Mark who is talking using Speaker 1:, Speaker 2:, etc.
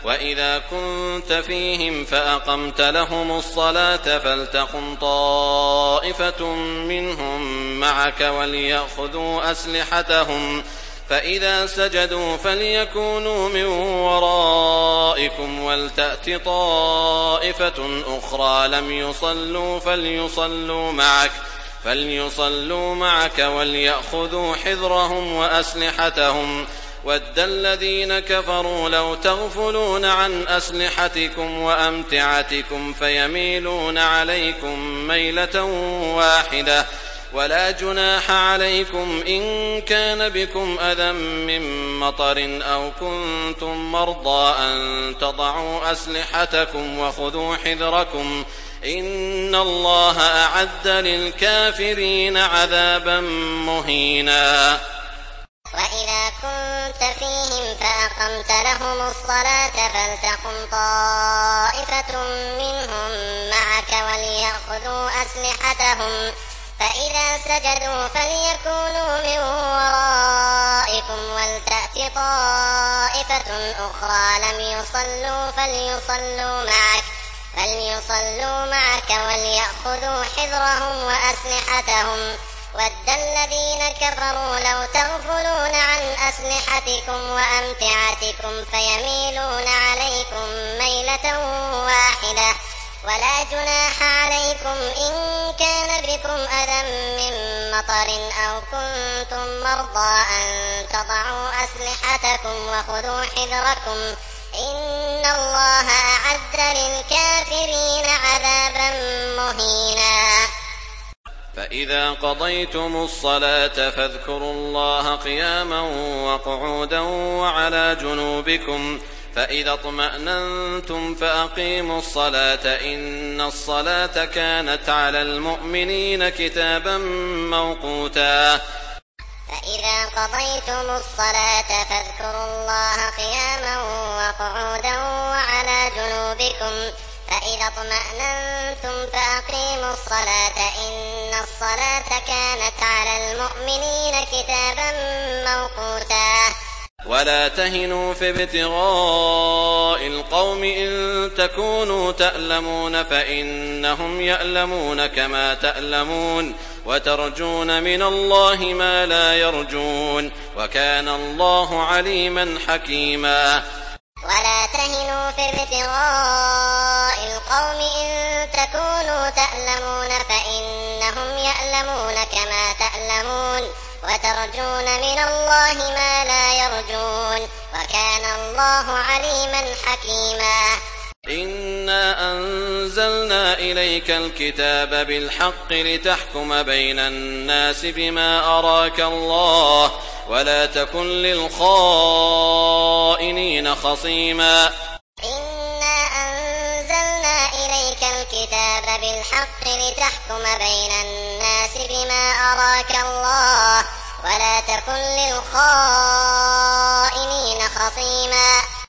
Speaker 1: وإذا كنت فيهم فأقمت لهم الصلاة فلتقم طائفة منهم معك وليأخذوا أسلحتهم فإذا سجدوا فليكونوا من ورائكم ولتأت طائفة أخرى لم يصلوا فليصلوا معك وليأخذوا حذرهم وأسلحتهم وَدَّ الَّذِينَ كَفَرُوا لَوْ تَغْفُلُونَ عَنْ أَسْلِحَتِكُمْ وَأَمْتِعَتِكُمْ فَيَمِيلُونَ عَلَيْكُمْ مَيْلَةً وَاحِدَةً وَلَا جُنَاحَ عَلَيْكُمْ إِن كَانَ بِكُمْ أَذًى مِّن مَّطَرٍ أَوْ كُنتُم مَّرْضَىٰ أَن تَضَعُوا أَسْلِحَتَكُمْ وَخُذُوا حِذْرَكُمْ إِنَّ اللَّهَ أَعَدَّ لِلْكَافِرِينَ عَذَابًا مُّهِينًا.
Speaker 2: وَإِذَا كُنتَ فِيهِمْ فَأَقَمْتَ لَهُمُ الصَّلَاةَ فَلْتَقُمْ طَائِفَةٌ مِّنْهُم مَّعَكَ وَلْيَأْخُذُوا أَسْلِحَتَهُمْ فَإِذَا سَجَدُوا فَلْيَكُونُوا مِن وَرَائِكُمْ وَلْتَأْتِ طَائِفَةٌ أُخْرَىٰ لَمْ يُصَلُّوا فَلْيُصَلُّوا مَعَكَ وَلْيَأْخُذُوا حِذْرَهُمْ وَأَسْلِحَتَهُمْ وَدَّ الَّذِينَ كَفَرُوا لَوْ تَغْفُلُونَ عَنْ أَسْلِحَتِكُمْ وَأَمْتِعَتِكُمْ فَيَمِيلُونَ عَلَيْكُم مَّيْلَةً وَاحِدَةً وَلَا جُنَاحَ عَلَيْكُمْ إِن كَانَ بِكُمْ أَذًى مِّن مَّطَرٍ أَوْ كُنتُم مَّرْضَىٰ أَن تَضَعُوا أَسْلِحَتَكُمْ وَخُذُوا حِذْرَكُمْ إِنَّ اللَّهَ أَعَدَّ لِلْكَافِرِينَ عَذَابًا مُّهِينًا.
Speaker 1: فإذا قضيتم الصلاة فاذكروا الله قياما وقعودا وعلى جنوبكم فإذا اطمأننتم فأقيموا الصلاة إن الصلاة كانت على المؤمنين كتابا موقوتا.
Speaker 2: فإذا قضيتم الصلاة فاذكروا الله قياما وقعودا وعلى جنوبكم فإذا اطمأننتم فأقيموا الصلاة إن الصلاة كانت على المؤمنين كتابا موقوتا.
Speaker 1: ولا تهنوا في ابتغاء القوم إن تكونوا تألمون فإنهم يألمون كما تألمون وترجون من الله ما لا يرجون وكان الله عليما حكيما.
Speaker 2: ولا تهنوا في ابتغاء القوم إن تكونوا تألمون فإنهم يألمون كما تألمون وترجون من الله ما لا يرجون وكان الله عليما حكيما.
Speaker 1: إنا أنزلنا إليك الكتاب بالحق لتحكم بين الناس بما أراك الله ولا تكن للخائنين خصيما.
Speaker 2: إنا أنزلنا إليك الكتاب بالحق لتحكم بين الناس بما أراك الله ولا تكن للخائنين خصيما.